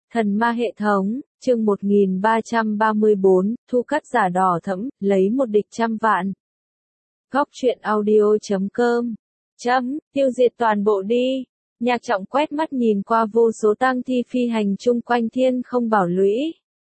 Thần ma hệ thống, chương 1334, thu cắt giả đỏ thẫm, lấy một địch trăm vạn. Góc truyện audio.com. Tiêu diệt toàn bộ đi. Nhạc Trọng quét mắt nhìn qua vô số tang thi phi hành chung quanh thiên không bảo lũy.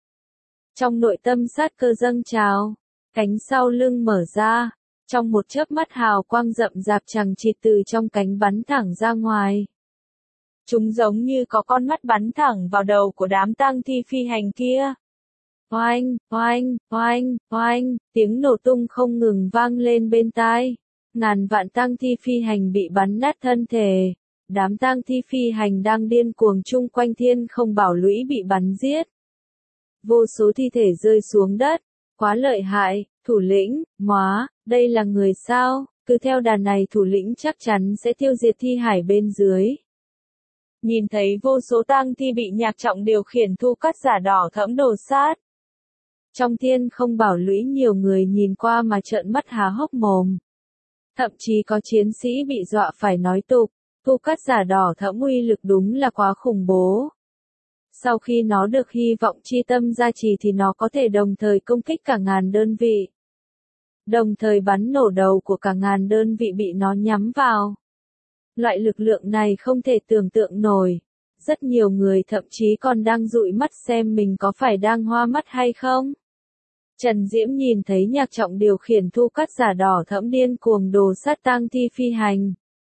Trong nội tâm sát cơ dâng trào, cánh sau lưng mở ra, trong một chớp mắt hào quang rậm rạp chằng chịt từ trong cánh bắn thẳng ra ngoài. Chúng giống như có con mắt bắn thẳng vào đầu của đám tang thi phi hành kia. Oanh, oanh, oanh, oanh, tiếng nổ tung không ngừng vang lên bên tai. Ngàn vạn tang thi phi hành bị bắn nát thân thể. Đám tang thi phi hành đang điên cuồng chung quanh thiên không bảo lũy bị bắn giết. Vô số thi thể rơi xuống đất. Quá lợi hại, thủ lĩnh, đây là người sao? Cứ theo đà này thủ lĩnh chắc chắn sẽ tiêu diệt thi hải bên dưới. Nhìn thấy vô số tang thi bị Nhạc Trọng điều khiển thu cắt giả đỏ thẫm đồ sát. Trong thiên không bảo lũy nhiều người nhìn qua mà trợn mắt há hốc mồm. Thậm chí có chiến sĩ bị dọa phải nói tục, thu cắt giả đỏ thẫm uy lực đúng là quá khủng bố. Sau khi nó được hy vọng chi tâm gia trì thì nó có thể đồng thời công kích cả ngàn đơn vị. Đồng thời bắn nổ đầu của cả ngàn đơn vị bị nó nhắm vào. Loại lực lượng này không thể tưởng tượng nổi. Rất nhiều người thậm chí còn đang dụi mắt xem mình có phải đang hoa mắt hay không. Trần Diễm nhìn thấy Nhạc Trọng điều khiển thu cắt giả đỏ thẫm điên cuồng đồ sát tang thi phi hành.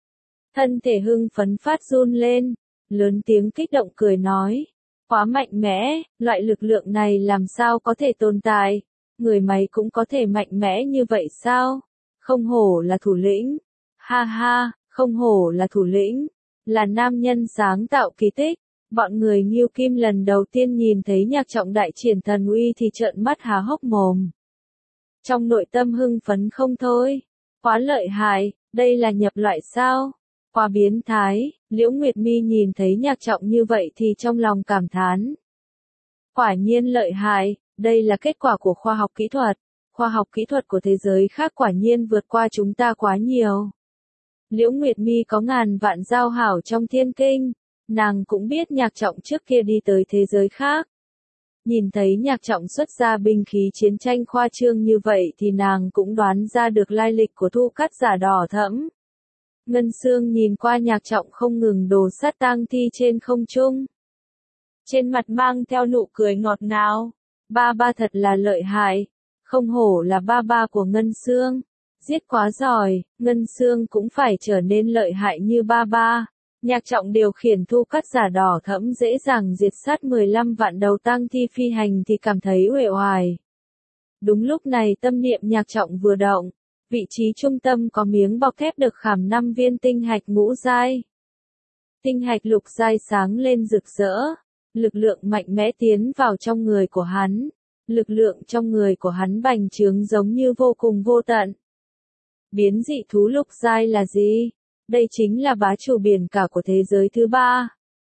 Thân thể hưng phấn phát run lên, lớn tiếng kích động cười nói. Quá mạnh mẽ, loại lực lượng này làm sao có thể tồn tại, người máy cũng có thể mạnh mẽ như vậy sao? Không hổ là thủ lĩnh. Ha ha, không hổ là thủ lĩnh, là nam nhân sáng tạo kỳ tích. Bọn người Ngưu Kim lần đầu tiên nhìn thấy Nhạc Trọng đại triển thần uy thì trợn mắt há hốc mồm. Trong nội tâm hưng phấn không thôi. Quá lợi hại, đây là nhập loại sao? Quá biến thái. Liễu Nguyệt Mi nhìn thấy Nhạc Trọng như vậy thì trong lòng cảm thán. Quả nhiên lợi hại, đây là kết quả của khoa học kỹ thuật. Khoa học kỹ thuật của thế giới khác quả nhiên vượt qua chúng ta quá nhiều. Liễu Nguyệt Mi có ngàn vạn giao hảo trong thiên kinh, nàng cũng biết Nhạc Trọng trước kia đi tới thế giới khác. Nhìn thấy Nhạc Trọng xuất ra binh khí chiến tranh khoa trương như vậy thì nàng cũng đoán ra được lai lịch của thu cắt giả đỏ thẫm. Ngân Sương nhìn qua Nhạc Trọng không ngừng đồ sát tang thi trên không trung. Trên mặt mang theo nụ cười ngọt ngào. Ba ba thật là lợi hại, không hổ là ba ba của Ngân Sương. Giết quá giỏi, Ngân Sương cũng phải trở nên lợi hại như ba ba. Nhạc Trọng điều khiển thu cắt giả đỏ thẫm dễ dàng diệt sát 15 vạn đầu tang thi phi hành thì cảm thấy uể oải. Đúng lúc này tâm niệm Nhạc Trọng vừa động, vị trí trung tâm có miếng bọc thép được khảm 5 viên tinh hạch ngũ giai. Tinh hạch lục giai sáng lên rực rỡ, lực lượng mạnh mẽ tiến vào trong người của hắn. Lực lượng trong người của hắn bành trướng giống như vô cùng vô tận. Biến dị thú lục giai là gì? Đây chính là bá chủ biển cả của thế giới thứ ba.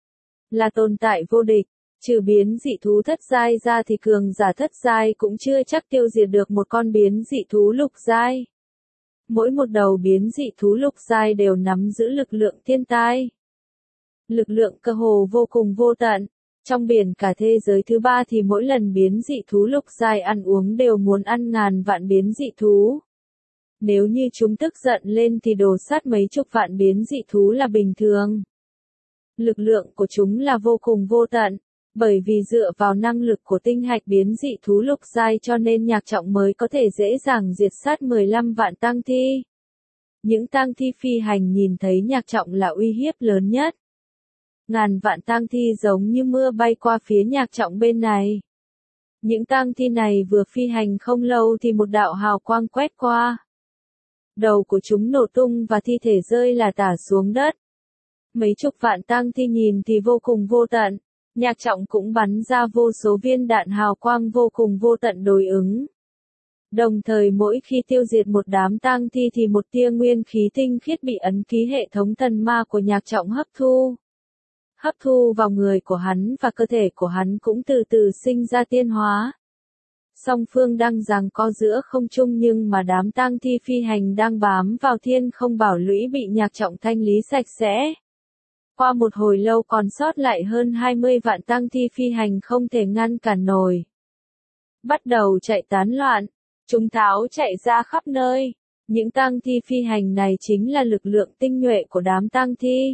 Là tồn tại vô địch, trừ biến dị thú thất giai ra thì cường giả thất giai cũng chưa chắc tiêu diệt được một con biến dị thú lục giai. Mỗi một đầu biến dị thú lục giai đều nắm giữ lực lượng thiên tai. Lực lượng cơ hồ vô cùng vô tận. Trong biển cả thế giới thứ ba thì mỗi lần biến dị thú lục giai ăn uống đều muốn ăn ngàn vạn biến dị thú. Nếu như chúng tức giận lên thì đổ sát mấy chục vạn biến dị thú là bình thường. Lực lượng của chúng là vô cùng vô tận, bởi vì dựa vào năng lực của tinh hạch biến dị thú lục giai cho nên Nhạc Trọng mới có thể dễ dàng diệt sát 15 vạn tang thi. Những tang thi phi hành nhìn thấy Nhạc Trọng là uy hiếp lớn nhất. Ngàn vạn tang thi giống như mưa bay qua phía Nhạc Trọng bên này. Những tang thi này vừa phi hành không lâu thì một đạo hào quang quét qua. Đầu của chúng nổ tung và thi thể rơi là tả xuống đất. Mấy chục vạn tang thi nhìn thì vô cùng vô tận. Nhạc Trọng cũng bắn ra vô số viên đạn hào quang vô cùng vô tận đối ứng. Đồng thời mỗi khi tiêu diệt một đám tang thi thì một tia nguyên khí tinh khiết bị ấn ký hệ thống thần ma của Nhạc Trọng hấp thu. Hấp thu vào người của hắn và cơ thể của hắn cũng từ từ sinh ra tiên hóa. Song phương đang giằng co giữa không trung nhưng mà đám tang thi phi hành đang bám vào thiên không bảo lũy bị Nhạc Trọng thanh lý sạch sẽ. Qua một hồi lâu còn sót lại hơn 20 vạn tang thi phi hành không thể ngăn cản nổi. Bắt đầu chạy tán loạn, chúng tháo chạy ra khắp nơi. Những tang thi phi hành này chính là lực lượng tinh nhuệ của đám tang thi.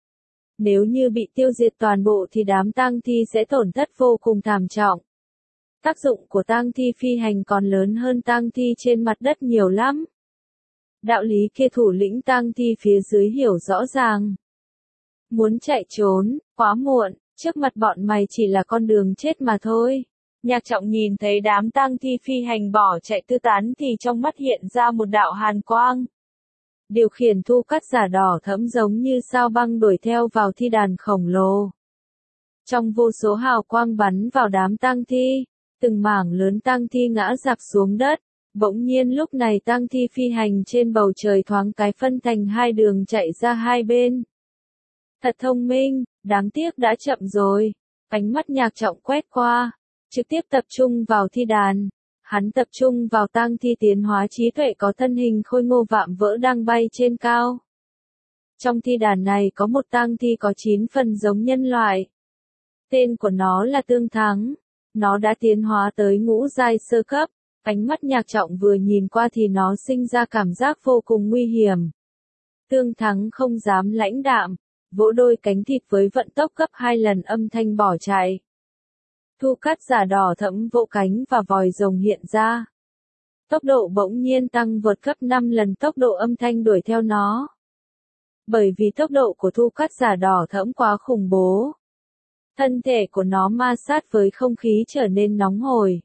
Nếu như bị tiêu diệt toàn bộ thì đám tang thi sẽ tổn thất vô cùng thảm trọng. Tác dụng của tang thi phi hành còn lớn hơn tang thi trên mặt đất nhiều lắm. Đạo lý kia thủ lĩnh tang thi phía dưới hiểu rõ ràng. Muốn chạy trốn, quá muộn, trước mặt bọn mày chỉ là con đường chết mà thôi. Nhạc Trọng nhìn thấy đám tang thi phi hành bỏ chạy tứ tán thì trong mắt hiện ra một đạo hàn quang. Điều khiển thu cắt giả đỏ thẫm giống như sao băng đuổi theo vào thi đàn khổng lồ. Trong vô số hào quang bắn vào đám tang thi, từng mảng lớn tang thi ngã rạp xuống đất. Bỗng nhiên lúc này tang thi phi hành trên bầu trời thoáng cái phân thành hai đường chạy ra hai bên. Thật thông minh, đáng tiếc đã chậm rồi. Ánh mắt Nhạc Trọng quét qua, trực tiếp tập trung vào thi đàn. Hắn tập trung vào tang thi tiến hóa trí tuệ có thân hình khôi ngô vạm vỡ đang bay trên cao. Trong thi đàn này có một tang thi có 9 phần giống nhân loại. Tên của nó là Tương Thắng. Nó đã tiến hóa tới ngũ giai sơ cấp. Ánh mắt Nhạc Trọng vừa nhìn qua thì nó sinh ra cảm giác vô cùng nguy hiểm. Tương Thắng không dám lãnh đạm, vỗ đôi cánh thịt với vận tốc gấp 2 lần âm thanh bỏ chạy. Thu cắt giả đỏ thẫm vỗ cánh và vòi rồng hiện ra. Tốc độ bỗng nhiên tăng vượt gấp 5 lần tốc độ âm thanh đuổi theo nó. Bởi vì tốc độ của thu cắt giả đỏ thẫm quá khủng bố. Thân thể của nó ma sát với không khí trở nên nóng hổi.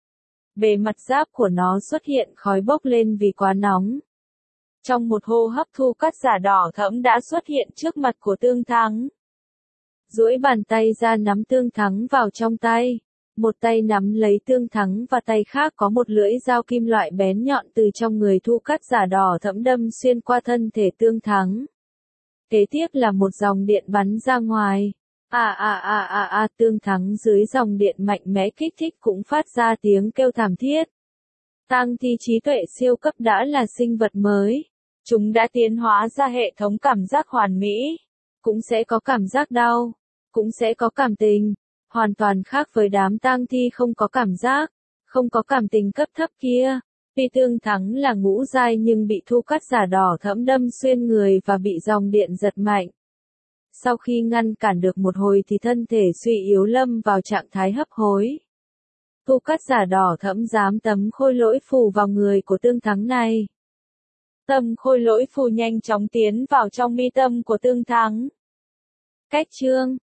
Bề mặt giáp của nó xuất hiện khói bốc lên vì quá nóng. Trong một hô hấp thu cắt giả đỏ thẫm đã xuất hiện trước mặt của Tương Thắng. Duỗi bàn tay ra nắm Tương Thắng vào trong tay. Một tay nắm lấy Tương Thắng và tay khác có một lưỡi dao kim loại bén nhọn từ trong người thu cắt giả đỏ thẫm đâm xuyên qua thân thể Tương Thắng. Kế tiếp là một dòng điện bắn ra ngoài. Tương Thắng dưới dòng điện mạnh mẽ kích thích cũng phát ra tiếng kêu thảm thiết. Tang thi trí tuệ siêu cấp đã là sinh vật mới. Chúng đã tiến hóa ra hệ thống cảm giác hoàn mỹ. Cũng sẽ có cảm giác đau. Cũng sẽ có cảm tình. Hoàn toàn khác với đám tang thi không có cảm giác. Không có cảm tình cấp thấp kia. Tuy Tương Thắng là ngũ giai nhưng bị thu cắt giả đỏ thẫm đâm xuyên người và bị dòng điện giật mạnh. Sau khi ngăn cản được một hồi thì thân thể suy yếu lâm vào trạng thái hấp hối. Thu cắt giả đỏ thẫm dám tấm khôi lỗi phù vào người của Tương Thắng này. Tấm khôi lỗi phù nhanh chóng tiến vào trong mi tâm của Tương Thắng. Cách chương